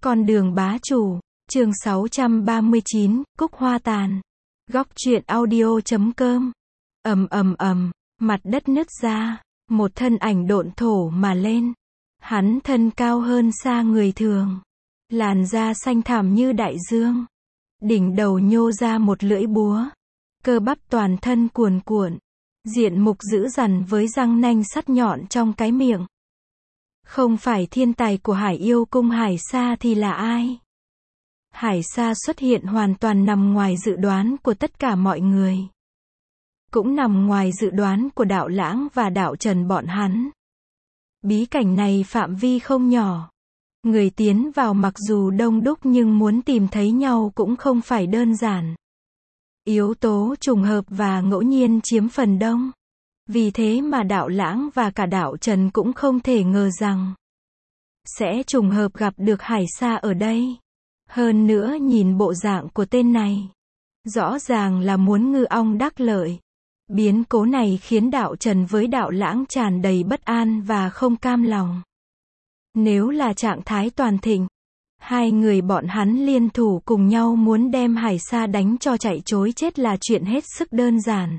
Con đường bá chủ, chương 639, Cúc Hoa Tàn. Góc truyện audio.com. Mặt đất nứt ra, một thân ảnh độn thổ mà lên. Hắn thân cao hơn xa người thường. Làn da xanh thẳm như đại dương. Đỉnh đầu nhô ra một lưỡi búa. Cơ bắp toàn thân cuồn cuộn. Diện mục dữ dằn với răng nanh sắt nhọn trong cái miệng. Không phải thiên tài của Hải Yêu Cung Hải Sa thì là ai? Hải Sa xuất hiện hoàn toàn nằm ngoài dự đoán của tất cả mọi người. Cũng nằm ngoài dự đoán của Đạo Lãng và Đạo Trần bọn hắn. Bí cảnh này phạm vi không nhỏ. Người tiến vào mặc dù đông đúc nhưng muốn tìm thấy nhau cũng không phải đơn giản. Yếu tố trùng hợp và ngẫu nhiên chiếm phần đông. Vì thế mà Đạo Lãng và cả Đạo Trần cũng không thể ngờ rằng sẽ trùng hợp gặp được Hải Sa ở đây. Hơn nữa nhìn bộ dạng của tên này, rõ ràng là muốn ngư ong đắc lợi. Biến cố này khiến Đạo Trần với Đạo Lãng tràn đầy bất an và không cam lòng. Nếu là trạng thái toàn thịnh, hai người bọn hắn liên thủ cùng nhau muốn đem Hải Sa đánh cho chạy trối chết là chuyện hết sức đơn giản.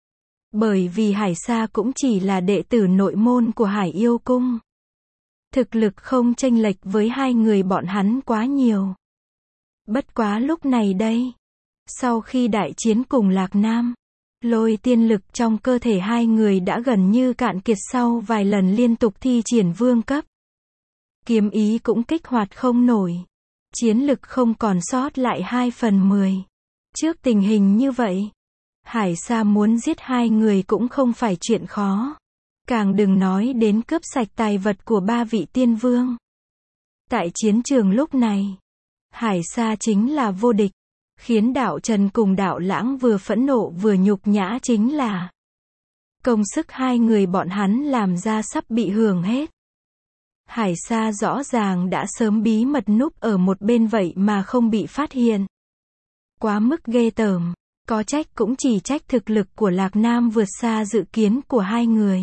Bởi vì Hải Sa cũng chỉ là đệ tử nội môn của Hải Yêu Cung. Thực lực không chênh lệch với hai người bọn hắn quá nhiều. Bất quá lúc này đây, sau khi đại chiến cùng Lạc Nam, lôi tiên lực trong cơ thể hai người đã gần như cạn kiệt sau vài lần liên tục thi triển vương cấp. Kiếm ý cũng kích hoạt không nổi. Chiến lực không còn sót lại 2/10. Trước tình hình như vậy, Hải Sa muốn giết hai người cũng không phải chuyện khó. Càng đừng nói đến cướp sạch tài vật của ba vị tiên vương. Tại chiến trường lúc này, Hải Sa chính là vô địch. Khiến Đạo Trần cùng Đạo Lãng vừa phẫn nộ vừa nhục nhã chính là công sức hai người bọn hắn làm ra sắp bị hưởng hết. Hải Sa rõ ràng đã sớm bí mật núp ở một bên vậy mà không bị phát hiện. Quá mức ghê tởm. Có trách cũng chỉ trách thực lực của Lạc Nam vượt xa dự kiến của hai người.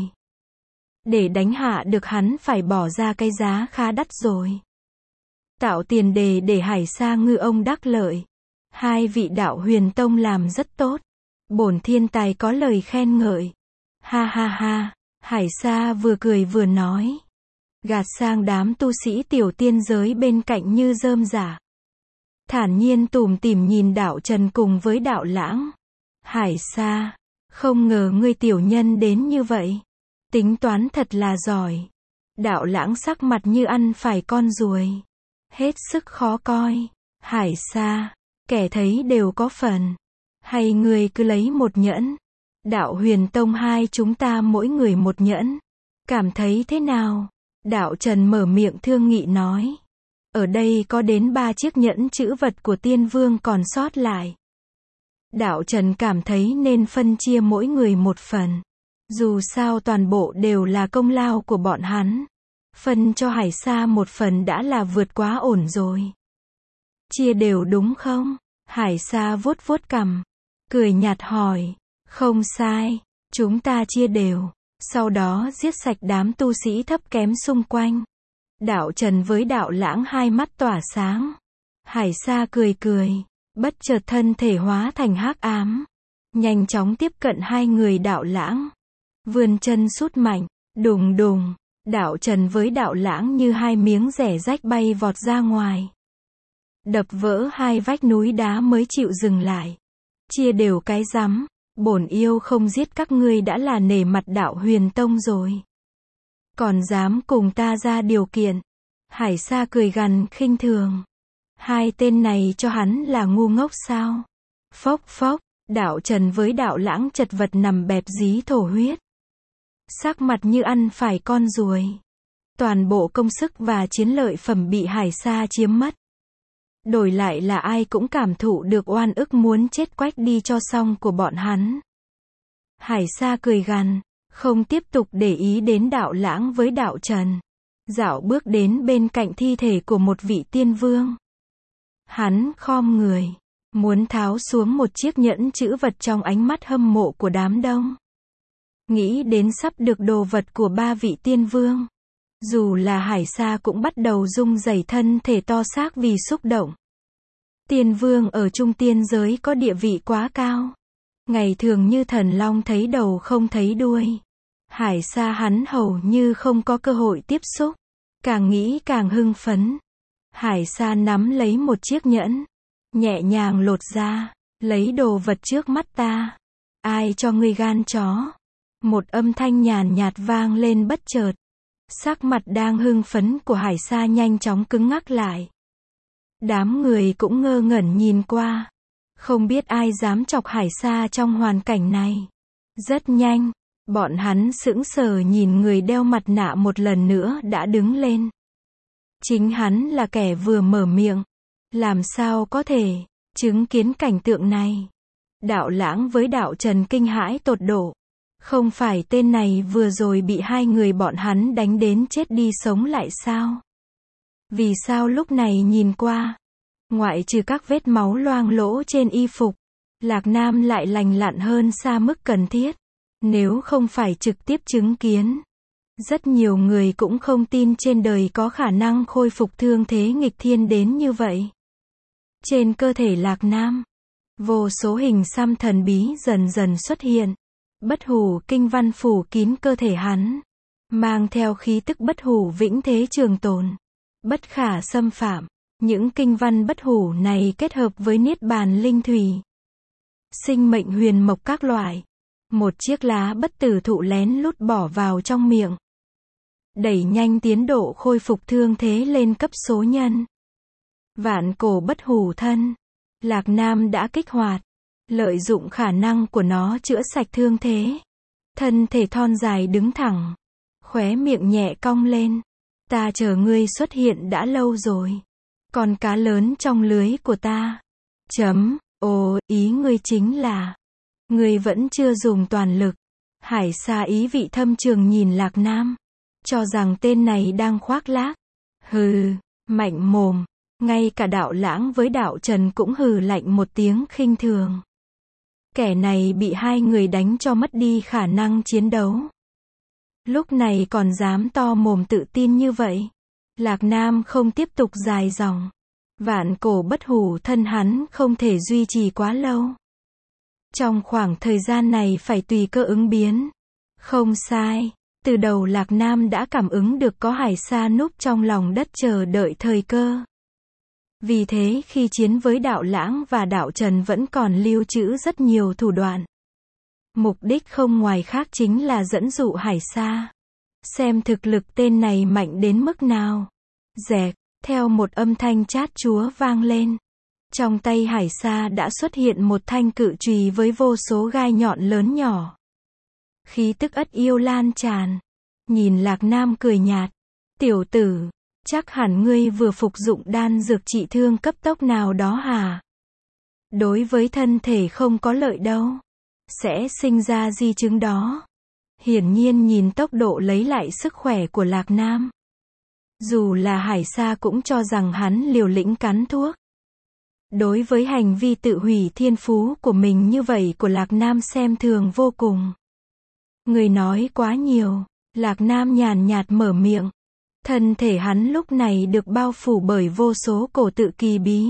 Để đánh hạ được hắn phải bỏ ra cái giá khá đắt rồi. Tạo tiền đề để Hải Sa ngư ông đắc lợi. Hai vị Đạo Huyền Tông làm rất tốt. Bổn thiên tài có lời khen ngợi. Ha ha ha, Hải Sa vừa cười vừa nói. Gạt sang đám tu sĩ tiểu tiên giới bên cạnh như rơm rả. Thản nhiên tủm tỉm nhìn Đạo Trần cùng với Đạo Lãng. Hải Sa, không ngờ ngươi tiểu nhân đến như vậy. Tính toán thật là giỏi. Đạo Lãng sắc mặt như ăn phải con ruồi. Hết sức khó coi. Hải Sa, kẻ thấy đều có phần. Hay ngươi cứ lấy một nhẫn. Đạo Huyền Tông hai chúng ta mỗi người một nhẫn. Cảm thấy thế nào? Đạo Trần mở miệng thương nghị nói. Ở đây có đến 3 chiếc nhẫn chữ vật của tiên vương còn sót lại. Đạo Trần cảm thấy nên phân chia mỗi người một phần. Dù sao toàn bộ đều là công lao của bọn hắn. Phân cho Hải Sa một phần đã là vượt quá ổn rồi. Chia đều đúng không? Hải Sa vuốt vuốt cằm. Cười nhạt hỏi. Không sai. Chúng ta chia đều. Sau đó giết sạch đám tu sĩ thấp kém xung quanh. Đạo Trần với Đạo Lãng hai mắt tỏa sáng. Hải Sa cười cười. Bất chợt thân thể hóa thành hắc ám. Nhanh chóng tiếp cận hai người Đạo Lãng. Vươn chân sút mạnh. Đùng đùng. Đạo Trần với Đạo Lãng như hai miếng rẻ rách bay vọt ra ngoài. Đập vỡ hai vách núi đá mới chịu dừng lại. Chia đều cái rắm. Bổn yêu không giết các ngươi đã là nể mặt Đạo Huyền Tông rồi. Còn dám cùng ta ra điều kiện. Hải Sa cười gằn khinh thường. Hai tên này cho hắn là ngu ngốc sao? Phốc phốc, Đạo Trần với Đạo Lãng chật vật nằm bẹp dí thổ huyết. Sắc mặt như ăn phải con ruồi. Toàn bộ công sức và chiến lợi phẩm bị Hải Sa chiếm mất. Đổi lại là ai cũng cảm thụ được oan ức muốn chết quách đi cho xong của bọn hắn. Hải Sa cười gằn, không tiếp tục để ý đến Đạo Lãng với Đạo Trần. Dạo bước đến bên cạnh thi thể của một vị tiên vương. Hắn khom người, muốn tháo xuống một chiếc nhẫn chữ vật trong ánh mắt hâm mộ của đám đông. Nghĩ đến sắp được đồ vật của ba vị tiên vương. Dù là Hải Sa cũng bắt đầu rung rẩy thân thể to xác vì xúc động. Tiên vương ở trung tiên giới có địa vị quá cao. Ngày thường như thần long thấy đầu không thấy đuôi. Hải Sa hắn hầu như không có cơ hội tiếp xúc. Càng nghĩ càng hưng phấn. Hải Sa nắm lấy một chiếc nhẫn. Nhẹ nhàng lột ra. Lấy đồ vật trước mắt ta. Ai cho ngươi gan chó? Một âm thanh nhàn nhạt vang lên bất chợt. Sắc mặt đang hưng phấn của Hải Sa nhanh chóng cứng ngắc lại. Đám người cũng ngơ ngẩn nhìn qua. Không biết ai dám chọc Hải Sa trong hoàn cảnh này. Rất nhanh, bọn hắn sững sờ nhìn người đeo mặt nạ một lần nữa đã đứng lên. Chính hắn là kẻ vừa mở miệng. Làm sao có thể chứng kiến cảnh tượng này? Đạo Lãng với Đạo Trần kinh hãi tột độ. Không phải tên này vừa rồi bị hai người bọn hắn đánh đến chết đi sống lại sao? Vì sao lúc này nhìn qua, ngoại trừ các vết máu loang lỗ trên y phục, Lạc Nam lại lành lặn hơn xa mức cần thiết. Nếu không phải trực tiếp chứng kiến, rất nhiều người cũng không tin trên đời có khả năng khôi phục thương thế nghịch thiên đến như vậy. Trên cơ thể Lạc Nam, vô số hình xăm thần bí dần dần xuất hiện. Bất hủ kinh văn phủ kín cơ thể hắn, mang theo khí tức bất hủ vĩnh thế trường tồn, bất khả xâm phạm. Những kinh văn bất hủ này kết hợp với niết bàn linh thủy, sinh mệnh huyền mộc các loại. Một chiếc lá bất tử thụ lén lút bỏ vào trong miệng, đẩy nhanh tiến độ khôi phục thương thế lên cấp số nhân. Vạn cổ bất hủ thân, Lạc Nam đã kích hoạt. Lợi dụng khả năng của nó chữa sạch thương thế. Thân thể thon dài đứng thẳng. Khóe miệng nhẹ cong lên. Ta chờ ngươi xuất hiện đã lâu rồi. Con cá lớn trong lưới của ta. Ồ, ý ngươi chính là ngươi vẫn chưa dùng toàn lực. Hải Sa ý vị thâm trường nhìn Lạc Nam. Cho rằng tên này đang khoác lác. Hừ, mạnh mồm. Ngay cả Đạo Lãng với Đạo Trần cũng hừ lạnh một tiếng khinh thường. Kẻ này bị hai người đánh cho mất đi khả năng chiến đấu. Lúc này còn dám to mồm tự tin như vậy. Lạc Nam không tiếp tục dài dòng. Vạn cổ bất hủ thân hắn không thể duy trì quá lâu. Trong khoảng thời gian này phải tùy cơ ứng biến. Không sai. Từ đầu Lạc Nam đã cảm ứng được có Hải Sa núp trong lòng đất chờ đợi thời cơ. Vì thế khi chiến với Đạo Lãng và Đạo Trần vẫn còn lưu trữ rất nhiều thủ đoạn. Mục đích không ngoài khác chính là dẫn dụ Hải Sa. Xem thực lực tên này mạnh đến mức nào. Rẹt, theo một âm thanh chát chúa vang lên. Trong tay Hải Sa đã xuất hiện một thanh cự chùy với vô số gai nhọn lớn nhỏ. Khí tức ất yêu lan tràn. Nhìn Lạc Nam cười nhạt. Tiểu tử, chắc hẳn ngươi vừa phục dụng đan dược trị thương cấp tốc nào đó hả? Đối với thân thể không có lợi đâu. Sẽ sinh ra di chứng đó. Hiển nhiên nhìn tốc độ lấy lại sức khỏe của Lạc Nam. Dù là Hải Sa cũng cho rằng hắn liều lĩnh cắn thuốc. Đối với hành vi tự hủy thiên phú của mình như vậy của Lạc Nam xem thường vô cùng. Người nói quá nhiều. Lạc Nam nhàn nhạt mở miệng. Thân thể hắn lúc này được bao phủ bởi vô số cổ tự kỳ bí.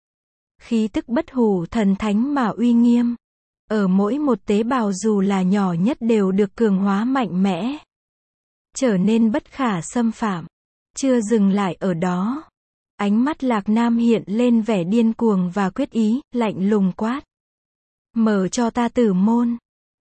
Khí tức bất hủ thần thánh mà uy nghiêm. Ở mỗi một tế bào dù là nhỏ nhất đều được cường hóa mạnh mẽ. Trở nên bất khả xâm phạm. Chưa dừng lại ở đó. Ánh mắt Lạc Nam hiện lên vẻ điên cuồng và quyết ý, lạnh lùng quát. Mở cho ta tử môn.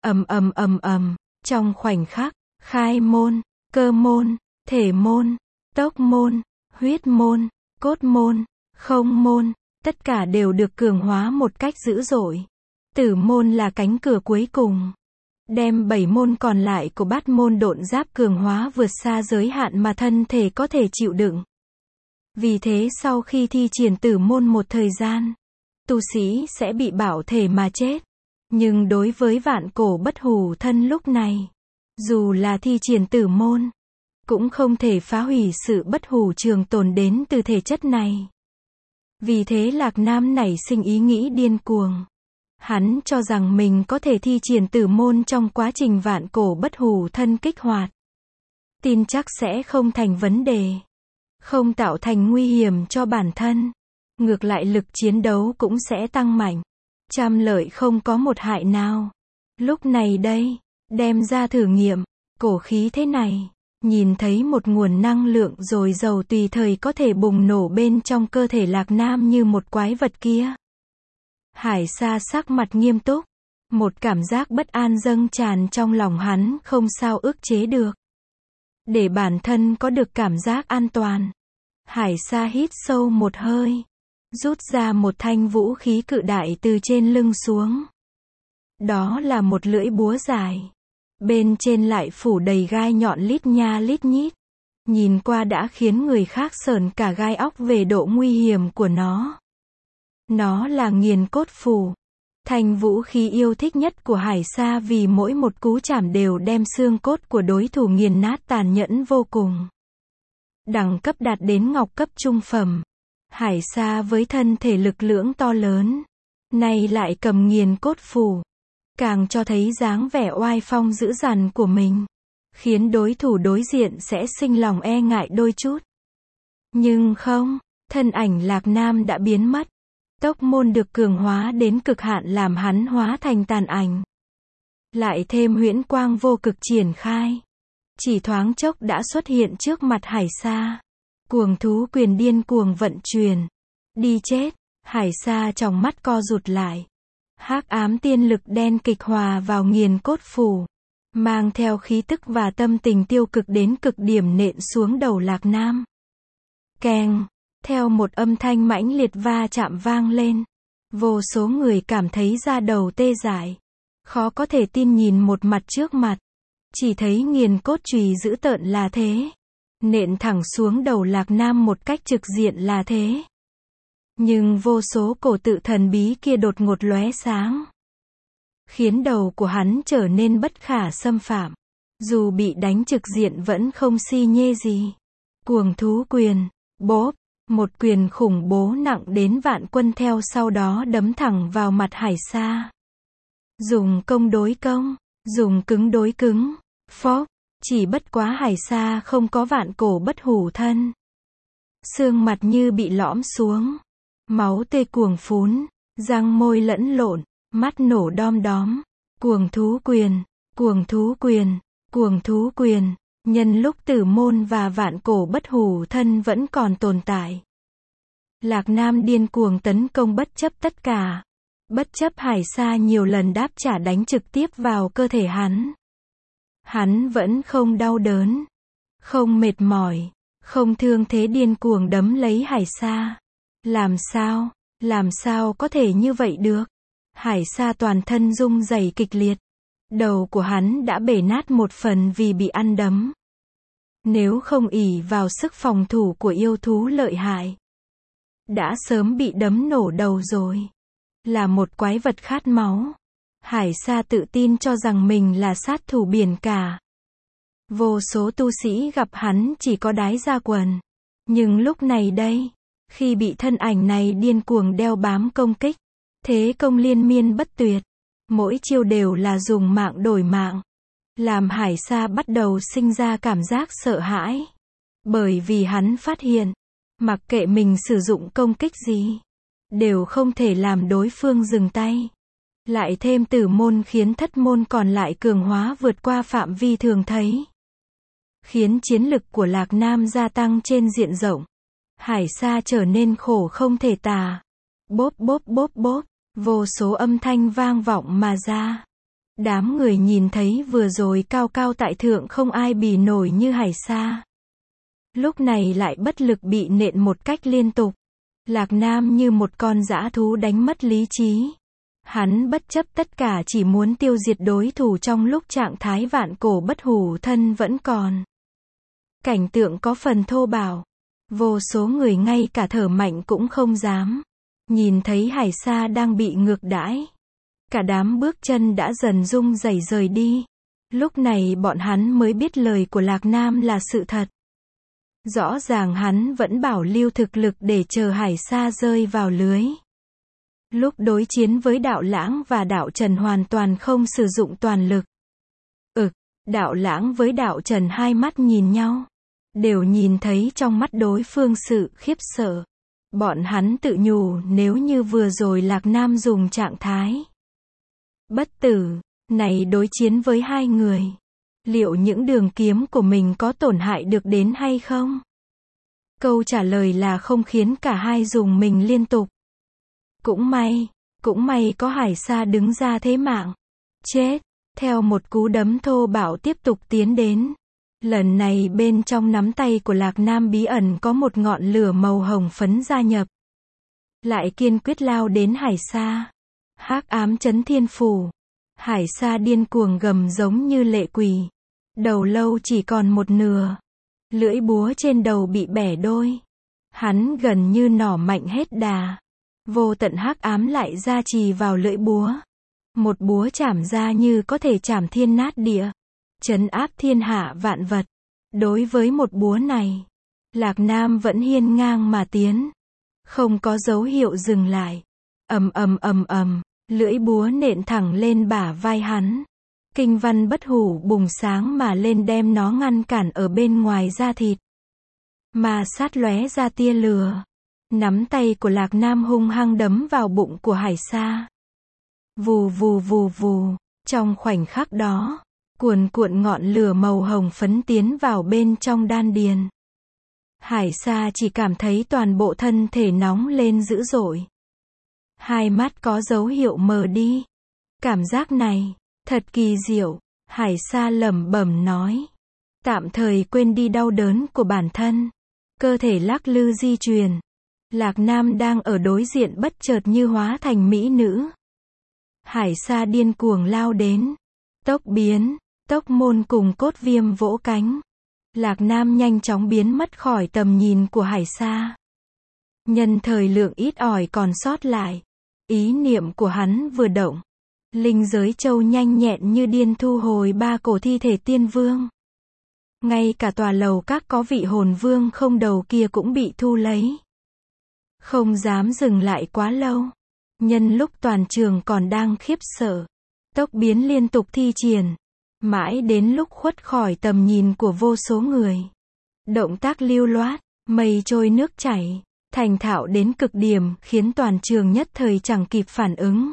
Trong khoảnh khắc, khai môn, cơ môn, thể môn, tốc môn, huyết môn, cốt môn, không môn, tất cả đều được cường hóa một cách dữ dội. Tử môn là cánh cửa cuối cùng. Đem 7 môn còn lại của bát môn độn giáp cường hóa vượt xa giới hạn mà thân thể có thể chịu đựng. Vì thế sau khi thi triển tử môn một thời gian, tu sĩ sẽ bị bạo thể mà chết. Nhưng đối với vạn cổ bất hủ thân lúc này, dù là thi triển tử môn, cũng không thể phá hủy sự bất hủ trường tồn đến từ thể chất này. Vì thế Lạc Nam nảy sinh ý nghĩ điên cuồng. Hắn cho rằng mình có thể thi triển tử môn trong quá trình vạn cổ bất hủ thân kích hoạt. tin chắc sẽ không thành vấn đề. Không tạo thành nguy hiểm cho bản thân. Ngược lại lực chiến đấu cũng sẽ tăng mạnh. Trăm lợi không có một hại nào. Lúc này đây, đem ra thử nghiệm, cổ khí thế này. Nhìn thấy một nguồn năng lượng dồi dào tùy thời có thể bùng nổ bên trong cơ thể Lạc Nam như một quái vật kia. Hải Sa sắc mặt nghiêm túc. Một cảm giác bất an dâng tràn trong lòng hắn không sao ức chế được. Để bản thân có được cảm giác an toàn. Hải Sa hít sâu một hơi. Rút ra một thanh vũ khí cự đại từ trên lưng xuống. Đó là một lưỡi búa dài. Bên trên lại phủ đầy gai nhọn lít nha lít nhít. Nhìn qua đã khiến người khác sởn cả gai óc về độ nguy hiểm của nó. Nó là nghiền cốt phủ. Thanh vũ khí yêu thích nhất của Hải Sa vì mỗi một cú chảm đều đem xương cốt của đối thủ nghiền nát tàn nhẫn vô cùng. Đẳng cấp đạt đến ngọc cấp trung phẩm. Hải Sa với thân thể lực lưỡng to lớn. Nay lại cầm nghiền cốt phủ. Càng cho thấy dáng vẻ oai phong dữ dằn của mình. Khiến đối thủ đối diện sẽ sinh lòng e ngại đôi chút. Nhưng không, thân ảnh Lạc Nam đã biến mất. Tốc môn được cường hóa đến cực hạn làm hắn hóa thành tàn ảnh. Lại thêm huyễn quang vô cực triển khai. Chỉ thoáng chốc đã xuất hiện trước mặt Hải Sa. Cuồng thú quyền điên cuồng vận chuyển. Đi chết, Hải Sa trong mắt co rụt lại. Hắc ám tiên lực đen kịch hòa vào nghiền cốt phủ. Mang theo khí tức và tâm tình tiêu cực đến cực điểm nện xuống đầu Lạc Nam. Keng. Theo một âm thanh mãnh liệt va chạm vang lên. Vô số người cảm thấy da đầu tê dại. Khó có thể tin nhìn một mặt trước mặt. Chỉ thấy nghiền cốt chùy dữ tợn là thế. Nện thẳng xuống đầu Lạc Nam một cách trực diện là thế. Nhưng vô số cổ tự thần bí kia đột ngột lóe sáng. Khiến đầu của hắn trở nên bất khả xâm phạm. Dù bị đánh trực diện vẫn không si nhê gì. Cuồng thú quyền. Bốp. Một quyền khủng bố nặng đến vạn quân theo sau đó đấm thẳng vào mặt Hải Sa. Dùng công đối công. Dùng cứng đối cứng. Phốc. Chỉ bất quá Hải Sa không có vạn cổ bất hủ thân. Xương mặt như bị lõm xuống. Máu tươi cuồng phún. Răng môi lẫn lộn. Mắt nổ đom đóm. Cuồng thú quyền. Cuồng thú quyền. Cuồng thú quyền. Nhân lúc tử môn và vạn cổ bất hủ thân vẫn còn tồn tại. Lạc Nam điên cuồng tấn công bất chấp tất cả. Bất chấp Hải Sa nhiều lần đáp trả đánh trực tiếp vào cơ thể hắn. Hắn vẫn không đau đớn. Không mệt mỏi. Không thương thế điên cuồng đấm lấy Hải Sa. Làm sao có thể như vậy được? Hải Sa toàn thân rung rẩy kịch liệt. Đầu của hắn đã bể nát một phần vì bị ăn đấm. Nếu không ỷ vào sức phòng thủ của yêu thú lợi hại, đã sớm bị đấm nổ đầu rồi. Là một quái vật khát máu. Hải Sa tự tin cho rằng mình là sát thủ biển cả. Vô số tu sĩ gặp hắn chỉ có đái ra quần. Nhưng lúc này đây, khi bị thân ảnh này điên cuồng đeo bám công kích, thế công liên miên bất tuyệt, mỗi chiêu đều là dùng mạng đổi mạng, làm Hải Sa bắt đầu sinh ra cảm giác sợ hãi. Bởi vì hắn phát hiện, mặc kệ mình sử dụng công kích gì, đều không thể làm đối phương dừng tay. Lại thêm tử môn khiến thất môn còn lại cường hóa vượt qua phạm vi thường thấy. Khiến chiến lực của Lạc Nam gia tăng trên diện rộng. Hải Sa trở nên khổ không thể tả. Bốp bốp bốp bốp, vô số âm thanh vang vọng mà ra. Đám người nhìn thấy vừa rồi cao cao tại thượng không ai bì nổi như Hải Sa. Lúc này lại bất lực bị nện một cách liên tục. Lạc Nam như một con dã thú đánh mất lý trí. Hắn bất chấp tất cả chỉ muốn tiêu diệt đối thủ trong lúc trạng thái vạn cổ bất hủ thân vẫn còn. Cảnh tượng có phần thô bạo. Vô số người ngay cả thở mạnh cũng không dám. Nhìn thấy Hải Sa đang bị ngược đãi. Cả đám bước chân đã dần rung rẩy rời đi. Lúc này bọn hắn mới biết lời của Lạc Nam là sự thật. Rõ ràng hắn vẫn bảo lưu thực lực để chờ Hải Sa rơi vào lưới. Lúc đối chiến với Đạo Lãng và Đạo Trần hoàn toàn không sử dụng toàn lực. Đạo Lãng với Đạo Trần hai mắt nhìn nhau. Đều nhìn thấy trong mắt đối phương sự khiếp sợ. Bọn hắn tự nhủ nếu như vừa rồi Lạc Nam dùng trạng thái bất tử này đối chiến với hai người, liệu những đường kiếm của mình có tổn hại được đến hay không? Câu trả lời là không, khiến cả hai dùng mình liên tục. Cũng may có Hải Sa đứng ra thế mạng. Chết, theo một cú đấm thô bạo tiếp tục tiến đến. Lần này bên trong nắm tay của Lạc Nam bí ẩn có một ngọn lửa màu hồng phấn gia nhập. Lại kiên quyết lao đến Hải Sa. Hắc ám chấn thiên phủ. Hải Sa điên cuồng gầm giống như lệ quỷ. Đầu lâu chỉ còn một nửa. Lưỡi búa trên đầu bị bẻ đôi. Hắn gần như nỏ mạnh hết đà. Vô tận hắc ám lại gia trì vào lưỡi búa. Một búa chảm ra như có thể chảm thiên nát địa. Trấn áp thiên hạ vạn vật. Đối với một búa này, Lạc Nam vẫn hiên ngang mà tiến. Không có dấu hiệu dừng lại. ầm, lưỡi búa nện thẳng lên bả vai hắn. Kinh văn bất hủ bùng sáng mà lên đem nó ngăn cản ở bên ngoài da thịt. Mà sát lóe ra tia lửa. Nắm tay của Lạc Nam hung hăng đấm vào bụng của Hải Sa. Vù vù vù vù, trong khoảnh khắc đó, cuồn cuộn ngọn lửa màu hồng phấn tiến vào bên trong đan điền. Hải Sa chỉ cảm thấy toàn bộ thân thể nóng lên dữ dội. Hai mắt có dấu hiệu mờ đi. Cảm giác này, thật kỳ diệu, Hải Sa lẩm bẩm nói. Tạm thời quên đi đau đớn của bản thân. Cơ thể lắc lư di chuyển. Lạc Nam đang ở đối diện bất chợt như hóa thành mỹ nữ. Hải Sa điên cuồng lao đến. Tốc biến, tốc môn cùng cốt viêm vỗ cánh. Lạc Nam nhanh chóng biến mất khỏi tầm nhìn của Hải Sa. Nhân thời lượng ít ỏi còn sót lại. Ý niệm của hắn vừa động. Linh giới châu nhanh nhẹn như điên thu hồi 3 cổ thi thể tiên vương. Ngay cả tòa lầu các có vị hồn vương không đầu kia cũng bị thu lấy. Không dám dừng lại quá lâu. Nhân lúc toàn trường còn đang khiếp sợ, tốc biến liên tục thi triển. Mãi đến lúc khuất khỏi tầm nhìn của vô số người. Động tác lưu loát, mây trôi nước chảy, thành thạo đến cực điểm khiến toàn trường nhất thời chẳng kịp phản ứng.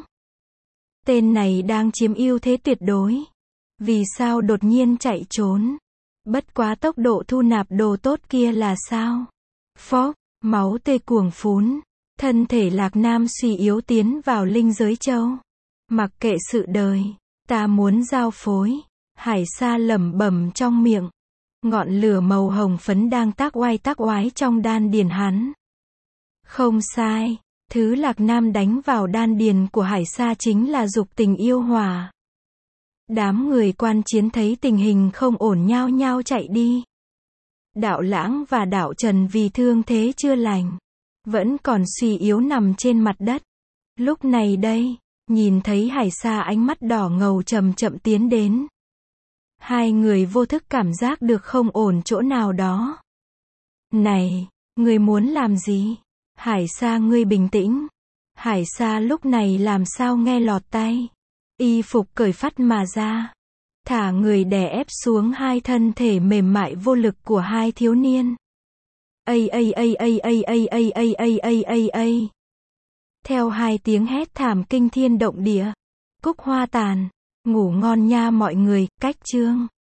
Tên này đang chiếm ưu thế tuyệt đối. Vì sao đột nhiên chạy trốn? Bất quá tốc độ thu nạp đồ tốt kia là sao? Phốc, máu tươi cuồng phún. Thân thể Lạc Nam suy yếu tiến vào linh giới châu. Mặc kệ sự đời, ta muốn giao phối. Hải Sa lẩm bẩm trong miệng. Ngọn lửa màu hồng phấn đang tác oái trong đan điền hắn. Không sai, thứ Lạc Nam đánh vào đan điền của Hải Sa chính là dục tình yêu hỏa. Đám người quan chiến thấy tình hình không ổn nhao nhao chạy đi. Đạo Lãng và Đạo Trần vì thương thế chưa lành, vẫn còn suy yếu nằm trên mặt đất. Lúc này đây, nhìn thấy Hải Sa ánh mắt đỏ ngầu chậm chậm tiến đến. Hai người vô thức cảm giác được không ổn chỗ nào đó. Này, ngươi muốn làm gì? Hải Sa, ngươi bình tĩnh. Hải Sa lúc này làm sao nghe lọt tay. Y phục cởi phắt mà ra. Thả người đè ép xuống hai thân thể mềm mại vô lực của hai thiếu niên. Theo hai tiếng hét thảm kinh thiên động địa. Cúc hoa tàn. Ngủ ngon nha mọi người, cách chương.